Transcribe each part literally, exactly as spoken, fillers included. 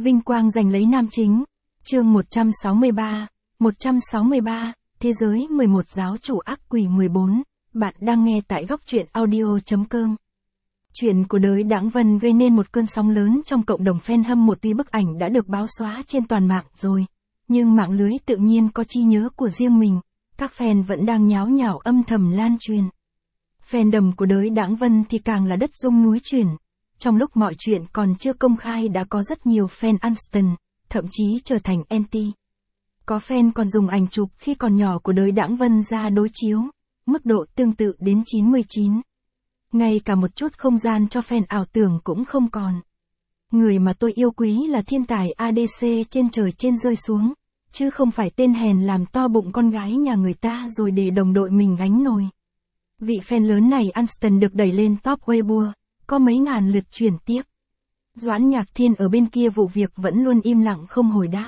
Vinh quang giành lấy nam chính. Chương một trăm sáu mươi ba. một trăm sáu mươi ba, Thế giới mười một giáo chủ ác quỷ mười bốn. Bạn đang nghe tại góc truyện audio.com. Chuyện của đới Đãng Vân gây nên một cơn sóng lớn trong cộng đồng fan hâm mộ. Tuy bức ảnh đã được báo xóa trên toàn mạng rồi, nhưng mạng lưới tự nhiên có trí nhớ của riêng mình, các fan vẫn đang nháo nhào âm thầm lan truyền. Fandom của đới Đãng Vân thì càng là đất rung núi chuyển. Trong lúc mọi chuyện còn chưa công khai đã có rất nhiều fan Unston, thậm chí trở thành anti. Có fan còn dùng ảnh chụp khi còn nhỏ của đới Đãng Vân ra đối chiếu, mức độ tương tự đến chín mươi chín. Ngay cả một chút không gian cho fan ảo tưởng cũng không còn. Người mà tôi yêu quý là thiên tài a đê xê trên trời trên rơi xuống, chứ không phải tên hèn làm to bụng con gái nhà người ta rồi để đồng đội mình gánh nồi. Vị fan lớn này Unston được đẩy lên top Weibo, có mấy ngàn lượt chuyển tiếp. Doãn Nhạc Thiên ở bên kia vụ việc vẫn luôn im lặng không hồi đáp.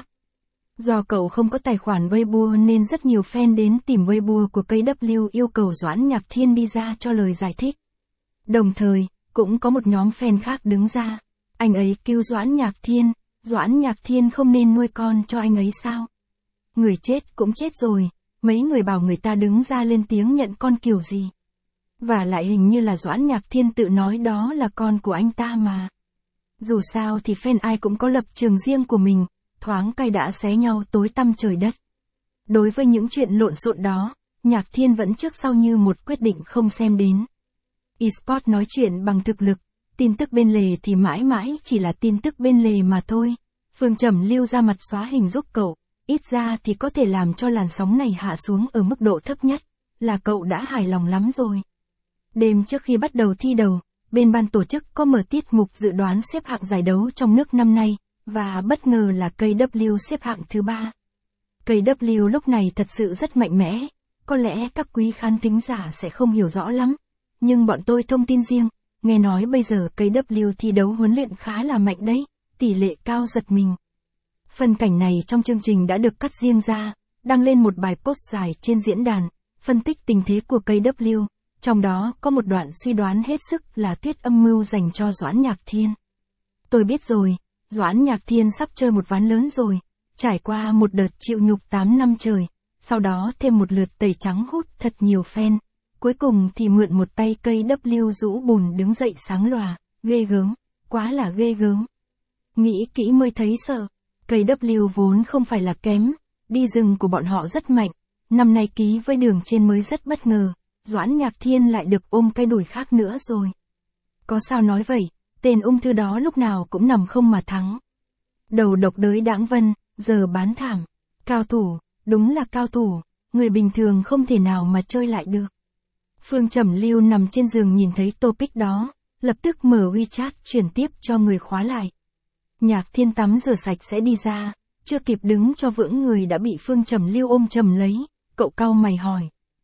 Do cậu không có tài khoản Weibo nên rất nhiều fan đến tìm Weibo của ca vê yêu cầu Doãn Nhạc Thiên đi ra cho lời giải thích. Đồng thời, cũng có một nhóm fan khác đứng ra. Anh ấy kêu Doãn Nhạc Thiên, Doãn Nhạc Thiên không nên nuôi con cho anh ấy sao? Người chết cũng chết rồi, mấy người bảo người ta đứng ra lên tiếng nhận con kiểu gì? Và lại hình như là Doãn Nhạc Thiên tự nói đó là con của anh ta mà. Dù sao thì fan ai cũng có lập trường riêng của mình, thoáng cay đã xé nhau tối tăm trời đất. Đối với những chuyện lộn xộn đó, Nhạc Thiên vẫn trước sau như một quyết định không xem đến. Esports nói chuyện bằng thực lực, tin tức bên lề thì mãi mãi chỉ là tin tức bên lề mà thôi. Phương Trầm Lưu ra mặt xóa hình giúp cậu, ít ra thì có thể làm cho làn sóng này hạ xuống ở mức độ thấp nhất, là cậu đã hài lòng lắm rồi. Đêm trước khi bắt đầu thi đấu, bên ban tổ chức có mở tiết mục dự đoán xếp hạng giải đấu trong nước năm nay, và bất ngờ là ca vê xếp hạng thứ ba. ca vê lúc này thật sự rất mạnh mẽ, có lẽ các quý khán thính giả sẽ không hiểu rõ lắm, nhưng bọn tôi thông tin riêng, nghe nói bây giờ ca vê thi đấu huấn luyện khá là mạnh đấy, tỷ lệ cao giật mình. Phân cảnh này trong chương trình đã được cắt riêng ra, đăng lên một bài post dài trên diễn đàn, phân tích tình thế của ca vê, trong đó có một đoạn suy đoán hết sức là tuyết âm mưu dành cho Doãn Nhạc Thiên. Tôi biết rồi, Doãn Nhạc Thiên sắp chơi một ván lớn rồi, trải qua một đợt chịu nhục tám năm trời, sau đó thêm một lượt tẩy trắng hút thật nhiều fan, cuối cùng thì mượn một tay ca vê rũ bùn đứng dậy sáng lòa, ghê gớm, quá là ghê gớm. Nghĩ kỹ mới thấy sợ, ca vê vốn không phải là kém, đi rừng của bọn họ rất mạnh, năm nay ký với đường trên mới rất bất ngờ, Doãn Nhạc Thiên lại được ôm cái đùi khác nữa rồi. Có sao nói vậy, tên ung thư đó lúc nào cũng nằm không mà thắng. Đầu độc đới Đãng Vân, giờ bán thảm. Cao thủ, đúng là cao thủ, người bình thường không thể nào mà chơi lại được. Phương Trầm Lưu nằm trên giường nhìn thấy topic đó, lập tức mở WeChat chuyển tiếp cho người khóa lại. Nhạc Thiên tắm rửa sạch sẽ đi ra, chưa kịp đứng cho vững người đã bị Phương Trầm Lưu ôm chầm lấy, cậu cau mày hỏi.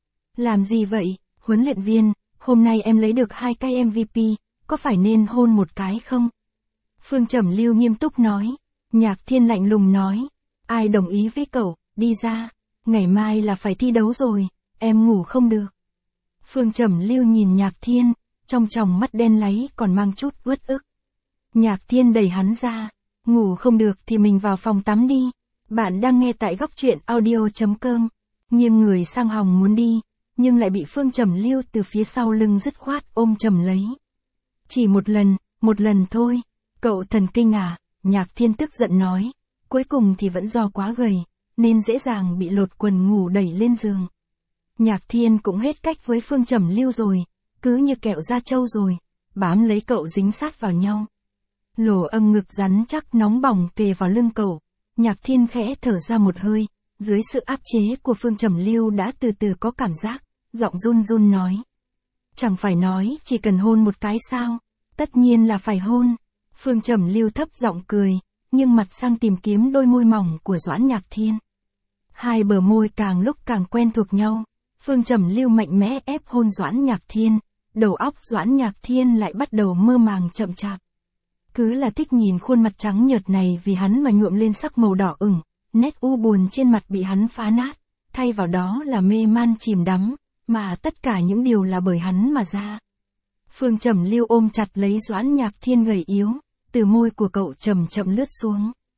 Làm gì vậy, huấn luyện viên, hôm nay em lấy được hai cái em vê pê, có phải nên hôn một cái không? Phương Trầm Lưu nghiêm túc nói. Nhạc Thiên lạnh lùng nói. Ai đồng ý với cậu, đi ra, ngày mai là phải thi đấu rồi, em ngủ không được. Phương Trầm Lưu nhìn Nhạc Thiên, trong tròng mắt đen láy còn mang chút uất ức. Nhạc Thiên đẩy hắn ra, ngủ không được thì mình vào phòng tắm đi. Bạn đang nghe tại góc truyện audio.com. Nghiêng người sang hòng muốn đi, nhưng lại bị Phương Trầm Lưu từ phía sau lưng dứt khoát ôm chầm lấy. Chỉ một lần, một lần thôi, cậu thần kinh à, Nhạc Thiên tức giận nói, cuối cùng thì vẫn do quá gầy, nên dễ dàng bị lột quần ngủ đẩy lên giường. Nhạc Thiên cũng hết cách với Phương Trầm Lưu rồi, cứ như kẹo da trâu rồi, bám lấy cậu dính sát vào nhau. Lỗ âm ngực rắn chắc nóng bỏng kề vào lưng cậu, Nhạc Thiên khẽ thở ra một hơi, dưới sự áp chế của Phương Trầm Lưu đã từ từ có cảm giác, giọng run run nói. Chẳng phải nói chỉ cần hôn một cái sao, tất nhiên là phải hôn. Phương Trầm Lưu thấp giọng cười, nhưng mặt sang tìm kiếm đôi môi mỏng của Doãn Nhạc Thiên. Hai bờ môi càng lúc càng quen thuộc nhau, Phương Trầm Lưu mạnh mẽ ép hôn Doãn Nhạc Thiên, đầu óc Doãn Nhạc Thiên lại bắt đầu mơ màng chậm chạp. Cứ là thích nhìn khuôn mặt trắng nhợt này vì hắn mà nhuộm lên sắc màu đỏ ửng, nét u buồn trên mặt bị hắn phá nát, thay vào đó là mê man chìm đắm, mà tất cả những điều là bởi hắn mà ra. Phương Trầm Lưu ôm chặt lấy Doãn Nhạc Thiên gầy yếu, từ môi của cậu chậm chậm lướt xuống.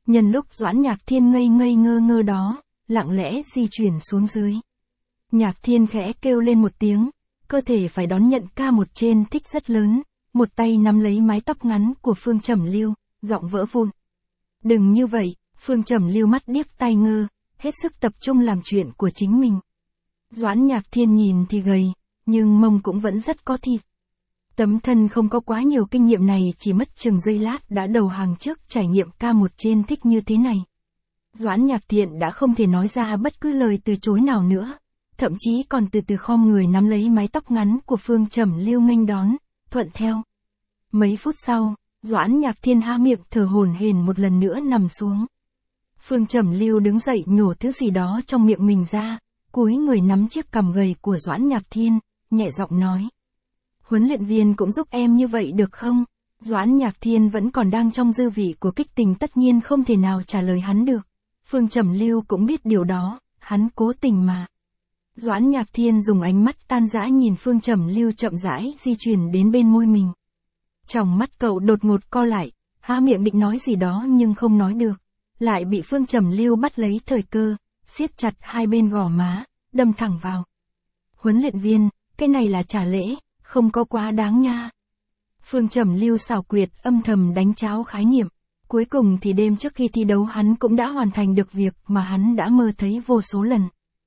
Nhân lúc Doãn Nhạc Thiên ngây ngây ngơ ngơ đó, lặng lẽ di chuyển xuống dưới. Nhạc Thiên khẽ kêu lên một tiếng, cơ thể phải đón nhận ca một trên thích rất lớn, một tay nắm lấy mái tóc ngắn của Phương Trầm Lưu, giọng vỡ vụn. Đừng như vậy, Phương Trầm Lưu mắt điếc tai ngơ, hết sức tập trung làm chuyện của chính mình. Doãn Nhạc Thiên nhìn thì gầy, nhưng mông cũng vẫn rất có thịt. Tấm thân không có quá nhiều kinh nghiệm này chỉ mất chừng giây lát đã đầu hàng trước trải nghiệm ca một trên thích như thế này. Doãn Nhạc Thiện đã không thể nói ra bất cứ lời từ chối nào nữa, thậm chí còn từ từ khom người nắm lấy mái tóc ngắn của Phương Trầm Lưu nghênh đón, thuận theo. Mấy phút sau, Doãn Nhạc Thiên há miệng thở hổn hển một lần nữa nằm xuống. Phương Trầm Lưu đứng dậy nhổ thứ gì đó trong miệng mình ra, cúi người nắm chiếc cằm gầy của Doãn Nhạc Thiên, nhẹ giọng nói. Huấn luyện viên cũng giúp em như vậy được không? Doãn Nhạc Thiên vẫn còn đang trong dư vị của kích tình tất nhiên không thể nào trả lời hắn được. Phương Trầm Lưu cũng biết điều đó, hắn cố tình mà. Doãn Nhạc Thiên dùng ánh mắt tan dã nhìn Phương Trầm Lưu chậm rãi di chuyển đến bên môi mình. Trong mắt cậu đột ngột co lại, há miệng định nói gì đó nhưng không nói được, lại bị Phương Trầm Lưu bắt lấy thời cơ, siết chặt hai bên gò má, đâm thẳng vào. Huấn luyện viên, cái này là trả lễ, không có quá đáng nha. Phương Trầm Lưu xảo quyệt âm thầm đánh cháo khái niệm. Cuối cùng thì đêm trước khi thi đấu hắn cũng đã hoàn thành được việc mà hắn đã mơ thấy vô số lần.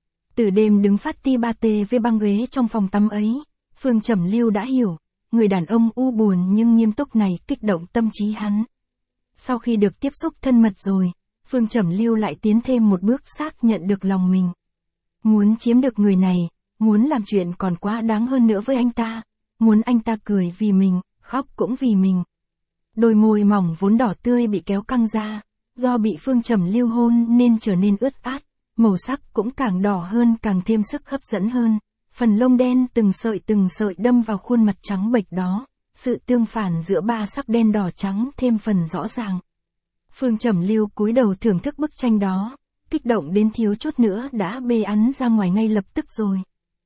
Từ đêm đứng phát ti ba tê với băng ghế trong phòng tắm ấy, Phương Trầm Lưu đã hiểu, người đàn ông u buồn nhưng nghiêm túc này kích động tâm trí hắn. Sau khi được tiếp xúc thân mật rồi, Phương Trầm Lưu lại tiến thêm một bước xác nhận được lòng mình. Muốn chiếm được người này, muốn làm chuyện còn quá đáng hơn nữa với anh ta, muốn anh ta cười vì mình, khóc cũng vì mình. Đôi môi mỏng vốn đỏ tươi bị kéo căng ra, do bị Phương Trầm Lưu hôn nên trở nên ướt át, màu sắc cũng càng đỏ hơn càng thêm sức hấp dẫn hơn. Phần lông đen từng sợi từng sợi đâm vào khuôn mặt trắng bệch đó, sự tương phản giữa ba sắc đen đỏ trắng thêm phần rõ ràng. Phương Trầm Lưu cúi đầu thưởng thức bức tranh đó, kích động đến thiếu chút nữa đã bê ắn ra ngoài ngay lập tức rồi.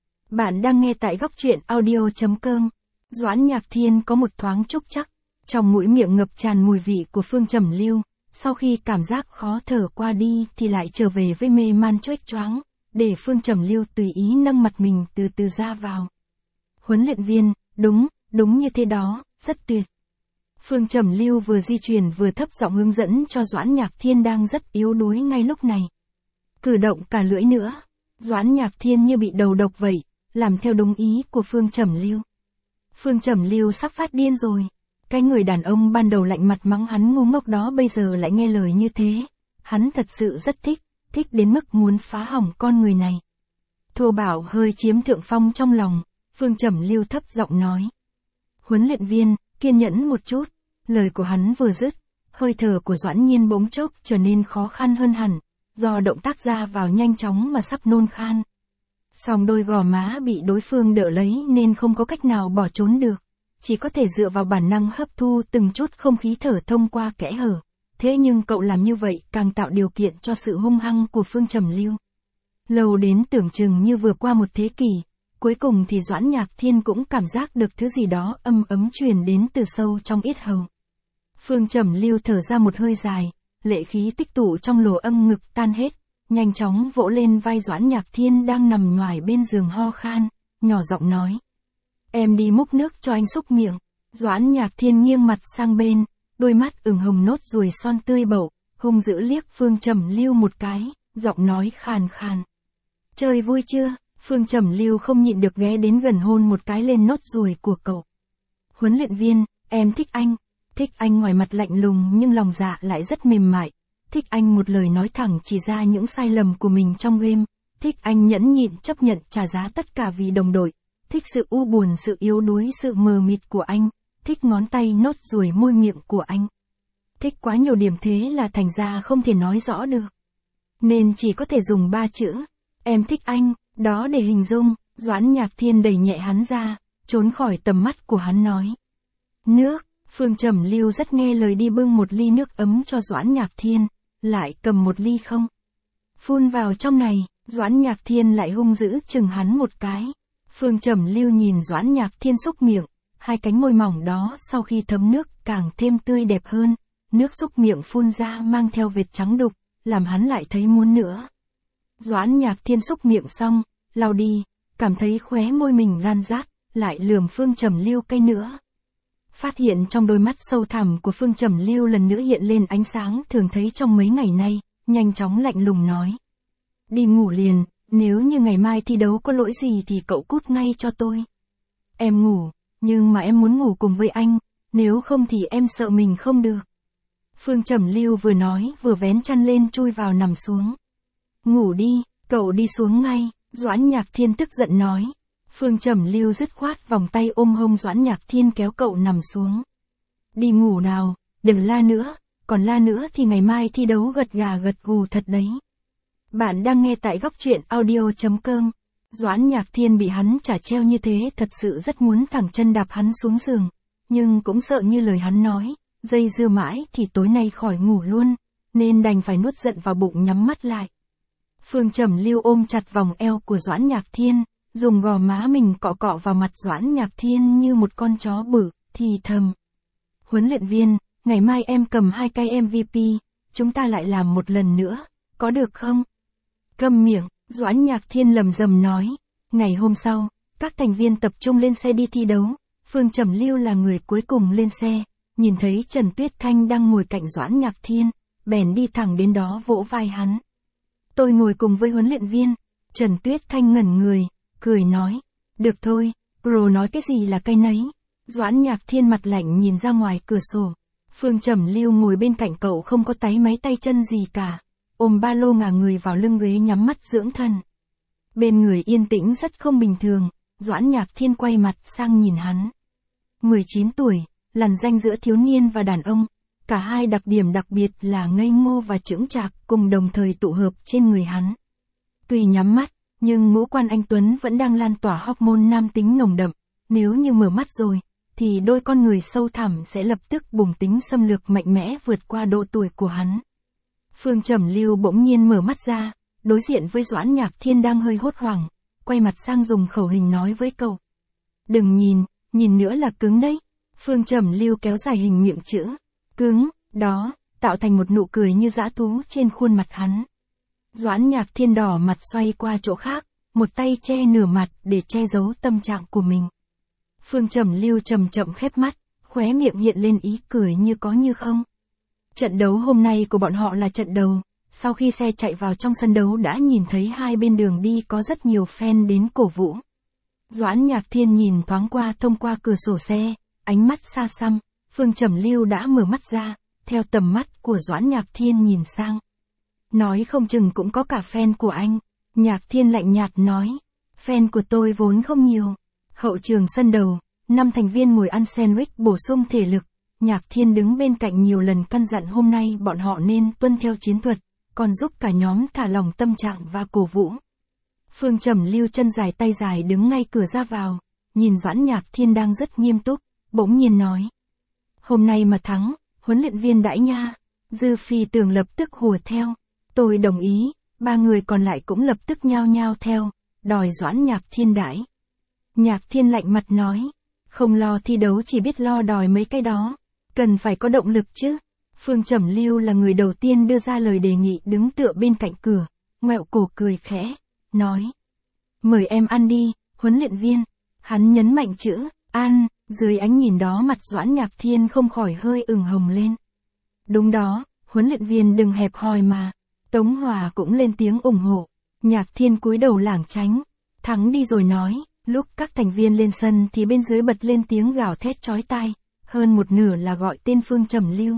Bạn đang nghe tại góc truyện audio chấm com. Doãn Nhạc Thiên có một thoáng trúc chắc, trong mũi miệng ngập tràn mùi vị của Phương Trầm Lưu, sau khi cảm giác khó thở qua đi thì lại trở về với mê man choếch choáng, để Phương Trầm Lưu tùy ý nâng mặt mình từ từ ra vào. Huấn luyện viên, đúng, đúng như thế đó, rất tuyệt. Phương Trầm Lưu vừa di chuyển vừa thấp giọng hướng dẫn cho Doãn Nhạc Thiên đang rất yếu đuối ngay lúc này. Cử động cả lưỡi nữa, Doãn Nhạc Thiên như bị đầu độc vậy, làm theo đúng ý của Phương Trầm Lưu. Phương Trầm Lưu sắp phát điên rồi. Cái người đàn ông ban đầu lạnh mặt mắng hắn ngu ngốc đó bây giờ lại nghe lời như thế. Hắn thật sự rất thích, thích đến mức muốn phá hỏng con người này. Thô bạo hơi chiếm thượng phong trong lòng, Phương Trầm Lưu thấp giọng nói. Huấn luyện viên, kiên nhẫn một chút. Lời của hắn vừa dứt, hơi thở của Doãn Nhiên bỗng chốc trở nên khó khăn hơn hẳn, do động tác ra vào nhanh chóng mà sắp nôn khan. Song đôi gò má bị đối phương đỡ lấy nên không có cách nào bỏ trốn được, chỉ có thể dựa vào bản năng hấp thu từng chút không khí thở thông qua kẽ hở. Thế nhưng cậu làm như vậy càng tạo điều kiện cho sự hung hăng của Phương Trầm Lưu. Lâu đến tưởng chừng như vừa qua một thế kỷ, cuối cùng thì Doãn Nhạc Thiên cũng cảm giác được thứ gì đó âm ấm truyền đến từ sâu trong yết hầu. Phương Trầm Lưu thở ra một hơi dài, lệ khí tích tụ trong lỗ âm ngực tan hết, nhanh chóng vỗ lên vai Doãn Nhạc Thiên đang nằm nhoài bên giường ho khan, nhỏ giọng nói. Em đi múc nước cho anh xúc miệng. Doãn Nhạc Thiên nghiêng mặt sang bên, đôi mắt ửng hồng nốt ruồi son tươi bẩu, hung dữ liếc Phương Trầm Lưu một cái, giọng nói khàn khàn. Chơi vui chưa? Phương Trầm Lưu không nhịn được ghé đến gần hôn một cái lên nốt ruồi của cậu. Huấn luyện viên, em thích anh. Thích anh ngoài mặt lạnh lùng nhưng lòng dạ lại rất mềm mại. Thích anh một lời nói thẳng chỉ ra những sai lầm của mình trong game. Thích anh nhẫn nhịn chấp nhận trả giá tất cả vì đồng đội. Thích sự u buồn, sự yếu đuối, sự mờ mịt của anh. Thích ngón tay nốt ruồi môi miệng của anh. Thích quá nhiều điểm thế là thành ra không thể nói rõ được. Nên chỉ có thể dùng ba chữ. Em thích anh, đó để hình dung. Doãn Nhạc Thiên đẩy nhẹ hắn ra, trốn khỏi tầm mắt của hắn nói. Nước. Phương Trầm Lưu rất nghe lời đi bưng một ly nước ấm cho Doãn Nhạc Thiên, lại cầm một ly không. Phun vào trong này, Doãn Nhạc Thiên lại hung dữ chừng hắn một cái. Phương Trầm Lưu nhìn Doãn Nhạc Thiên xúc miệng, hai cánh môi mỏng đó sau khi thấm nước càng thêm tươi đẹp hơn, nước xúc miệng phun ra mang theo vệt trắng đục, làm hắn lại thấy muốn nữa. Doãn Nhạc Thiên xúc miệng xong, lau đi, cảm thấy khóe môi mình ran rát, lại lườm Phương Trầm Lưu cây nữa. Phát hiện trong đôi mắt sâu thẳm của Phương Trầm Lưu lần nữa hiện lên ánh sáng thường thấy trong mấy ngày nay, nhanh chóng lạnh lùng nói. Đi ngủ liền, nếu như ngày mai thi đấu có lỗi gì thì cậu cút ngay cho tôi. Em ngủ, nhưng mà em muốn ngủ cùng với anh, nếu không thì em sợ mình không được. Phương Trầm Lưu vừa nói vừa vén chăn lên chui vào nằm xuống. Ngủ đi, cậu đi xuống ngay, Doãn Nhạc Thiên tức giận nói. Phương Trầm Lưu dứt khoát vòng tay ôm hông Doãn Nhạc Thiên kéo cậu nằm xuống. Đi ngủ nào, đừng la nữa, còn la nữa thì ngày mai thi đấu gật gà gật gù thật đấy. Bạn đang nghe tại góc truyện audio chấm com. Doãn Nhạc Thiên bị hắn trả treo như thế thật sự rất muốn thẳng chân đạp hắn xuống giường, nhưng cũng sợ như lời hắn nói, dây dưa mãi thì tối nay khỏi ngủ luôn, nên đành phải nuốt giận vào bụng nhắm mắt lại. Phương Trầm Lưu ôm chặt vòng eo của Doãn Nhạc Thiên, dùng gò má mình cọ cọ vào mặt Doãn Nhạc Thiên như một con chó bự, thì thầm. Huấn luyện viên, ngày mai em cầm hai cây em vê pê, chúng ta lại làm một lần nữa, có được không? Câm miệng, Doãn Nhạc Thiên lầm rầm nói. Ngày hôm sau, các thành viên tập trung lên xe đi thi đấu, Phương Trầm Lưu là người cuối cùng lên xe, nhìn thấy Trần Tuyết Thanh đang ngồi cạnh Doãn Nhạc Thiên, bèn đi thẳng đến đó vỗ vai hắn. Tôi ngồi cùng với huấn luyện viên. Trần Tuyết Thanh ngẩn người, cười nói. Được thôi, pro nói cái gì là cái nấy. Doãn Nhạc Thiên mặt lạnh nhìn ra ngoài cửa sổ. Phương Trầm Lưu ngồi bên cạnh cậu không có táy máy tay chân gì cả, ôm ba lô ngả người vào lưng ghế nhắm mắt dưỡng thần. Bên người yên tĩnh rất không bình thường, Doãn Nhạc Thiên quay mặt sang nhìn hắn. mười chín tuổi, lằn ranh giữa thiếu niên và đàn ông, cả hai đặc điểm đặc biệt là ngây ngô và chững chạc cùng đồng thời tụ hợp trên người hắn. Tuy nhắm mắt, nhưng ngũ quan anh Tuấn vẫn đang lan tỏa hormone nam tính nồng đậm, nếu như mở mắt rồi, thì đôi con người sâu thẳm sẽ lập tức bùng tính xâm lược mạnh mẽ vượt qua độ tuổi của hắn. Phương Trầm Lưu bỗng nhiên mở mắt ra, đối diện với Doãn Nhạc Thiên đang hơi hốt hoảng, quay mặt sang dùng khẩu hình nói với cậu. Đừng nhìn, nhìn nữa là cứng đấy. Phương Trầm Lưu kéo dài hình miệng chữ cứng, đó, tạo thành một nụ cười như dã thú trên khuôn mặt hắn. Doãn Nhạc Thiên đỏ mặt xoay qua chỗ khác, một tay che nửa mặt để che giấu tâm trạng của mình. Phương Trầm Lưu chậm chậm khép mắt, khóe miệng hiện lên ý cười như có như không. Trận đấu hôm nay của bọn họ là trận đầu, sau khi xe chạy vào trong sân đấu đã nhìn thấy hai bên đường đi có rất nhiều fan đến cổ vũ. Doãn Nhạc Thiên nhìn thoáng qua thông qua cửa sổ xe, ánh mắt xa xăm, Phương Trầm Lưu đã mở mắt ra, theo tầm mắt của Doãn Nhạc Thiên nhìn sang. Nói không chừng cũng có cả fan của anh. Nhạc Thiên lạnh nhạt nói, fan của tôi vốn không nhiều. Hậu trường sân đầu, năm thành viên ngồi ăn sandwich bổ sung thể lực. Nhạc Thiên đứng bên cạnh nhiều lần căn dặn hôm nay bọn họ nên tuân theo chiến thuật, còn giúp cả nhóm thả lỏng tâm trạng và cổ vũ. Phương Trầm Lưu chân dài tay dài đứng ngay cửa ra vào, nhìn Doãn Nhạc Thiên đang rất nghiêm túc, bỗng nhiên nói. Hôm nay mà thắng, huấn luyện viên đãi nha. Dư Phi Tường lập tức hùa theo. Tôi đồng ý, ba người còn lại cũng lập tức nhao nhao theo, đòi Doãn Nhạc Thiên đãi. Nhạc Thiên lạnh mặt nói, không lo thi đấu chỉ biết lo đòi mấy cái đó, cần phải có động lực chứ. Phương Trầm Lưu là người đầu tiên đưa ra lời đề nghị đứng tựa bên cạnh cửa, ngoẹo cổ cười khẽ, nói. Mời em ăn đi, huấn luyện viên. Hắn nhấn mạnh chữ, ăn, dưới ánh nhìn đó mặt Doãn Nhạc Thiên không khỏi hơi ửng hồng lên. Đúng đó, huấn luyện viên đừng hẹp hòi mà. Tống Hòa cũng lên tiếng ủng hộ. Nhạc Thiên cúi đầu lảng tránh, thắng đi rồi nói. Lúc các thành viên lên sân thì bên dưới bật lên tiếng gào thét chói tai, hơn một nửa là gọi tên Phương Trầm Lưu.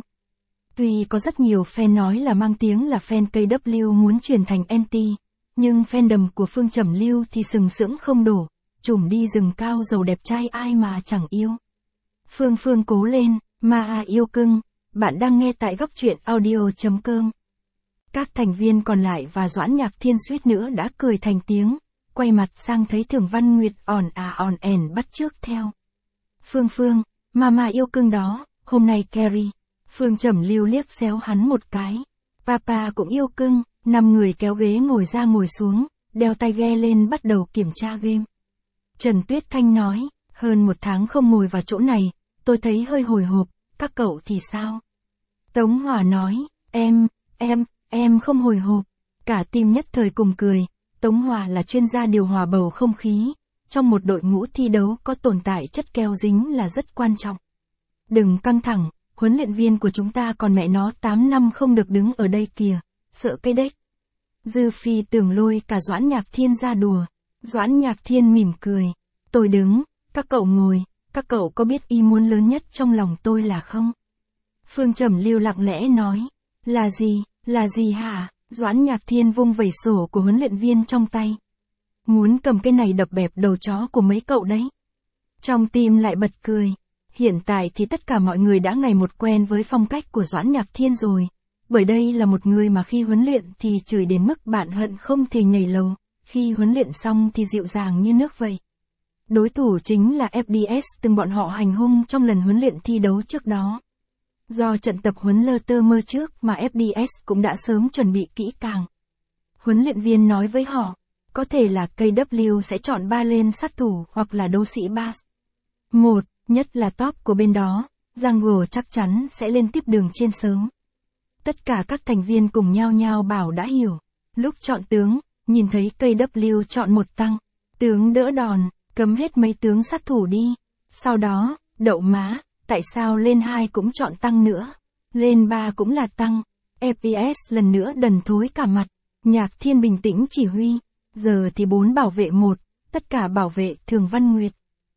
Tuy có rất nhiều fan nói là mang tiếng là fan ca vê muốn chuyển thành anti, nhưng fandom của Phương Trầm Lưu thì sừng sững không đổ, trùm đi rừng cao giàu đẹp trai ai mà chẳng yêu. Phương Phương cố lên, ma à yêu cưng, bạn đang nghe tại góc truyện audio chấm com. Các thành viên còn lại và Doãn Nhạc Thiên suýt nữa đã cười thành tiếng, quay mặt sang thấy Thường Văn Nguyệt ỏn à ỏn ẻn bắt chước theo. Phương Phương, mama yêu cưng đó, hôm nay carry. Phương Trầm Lưu liếc xéo hắn một cái. Papa cũng yêu cưng, năm người kéo ghế ngồi ra ngồi xuống, đeo tai nghe lên bắt đầu kiểm tra game. Trần Tuyết Thanh nói, hơn một tháng không ngồi vào chỗ này, tôi thấy hơi hồi hộp, các cậu thì sao? Tống Hòa nói, em, em, em không hồi hộp. Cả team nhất thời cùng cười. Tống Hòa là chuyên gia điều hòa bầu không khí. Trong một đội ngũ thi đấu có tồn tại chất keo dính là rất quan trọng. Đừng căng thẳng, huấn luyện viên của chúng ta còn mẹ nó tám năm không được đứng ở đây kìa, sợ cái đếch. Dư Phi tưởng lôi cả Doãn Nhạc Thiên ra đùa. Doãn Nhạc Thiên mỉm cười. Tôi đứng, các cậu ngồi, các cậu có biết ý muốn lớn nhất trong lòng tôi là không? Phương Trầm Lưu lặng lẽ nói. Là gì, là gì hả? Doãn Nhạc Thiên vung vẩy sổ của huấn luyện viên trong tay. Muốn cầm cái này đập bẹp đầu chó của mấy cậu đấy. Trong tim lại bật cười. Hiện tại thì tất cả mọi người đã ngày một quen với phong cách của Doãn Nhạc Thiên rồi. Bởi đây là một người mà khi huấn luyện thì chửi đến mức bạn hận không thể nhảy lầu, khi huấn luyện xong thì dịu dàng như nước vậy. Đối thủ chính là ép đê ét từng bọn họ hành hung trong lần huấn luyện thi đấu trước đó. Do trận tập huấn lơ tơ mơ trước mà ép đê ét cũng đã sớm chuẩn bị kỹ càng. Huấn luyện viên nói với họ, có thể là ca vê sẽ chọn ba lên sát thủ hoặc là đấu sĩ bass. Một, nhất là top của bên đó, Jungle chắc chắn sẽ lên tiếp đường trên sớm. Tất cả các thành viên cùng nhau nhau bảo đã hiểu. Lúc chọn tướng, nhìn thấy ca vê chọn một tăng. Tướng đỡ đòn, cấm hết mấy tướng sát thủ đi. Sau đó, đậu má, tại sao lên hai cũng chọn tăng nữa? Lên ba cũng là tăng. ép pê ét lần nữa đần thối cả mặt. Nhạc Thiên bình tĩnh chỉ huy. Giờ thì bốn bảo vệ một, tất cả bảo vệ Thường Văn Nguyệt.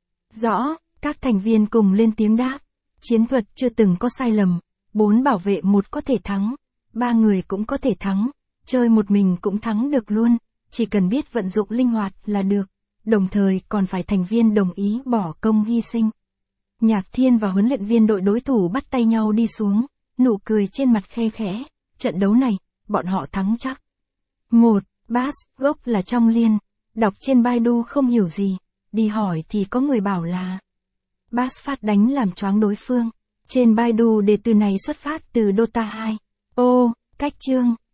Rõ, các thành viên cùng lên tiếng đáp. Chiến thuật chưa từng có sai lầm. Bốn bảo vệ một có thể thắng. Ba người cũng có thể thắng. Chơi một mình cũng thắng được luôn. Chỉ cần biết vận dụng linh hoạt là được. Đồng thời còn phải thành viên đồng ý bỏ công hy sinh. Nhạc Thiên và huấn luyện viên đội đối thủ bắt tay nhau đi xuống. Nụ cười trên mặt khe khẽ. Trận đấu này, bọn họ thắng chắc. Một, bass, gốc là trong liên. Đọc trên Baidu không hiểu gì. Đi hỏi thì có người bảo là bass phát đánh làm choáng đối phương. Trên Baidu đề từ này xuất phát từ Dota hai. Ô, cách chương.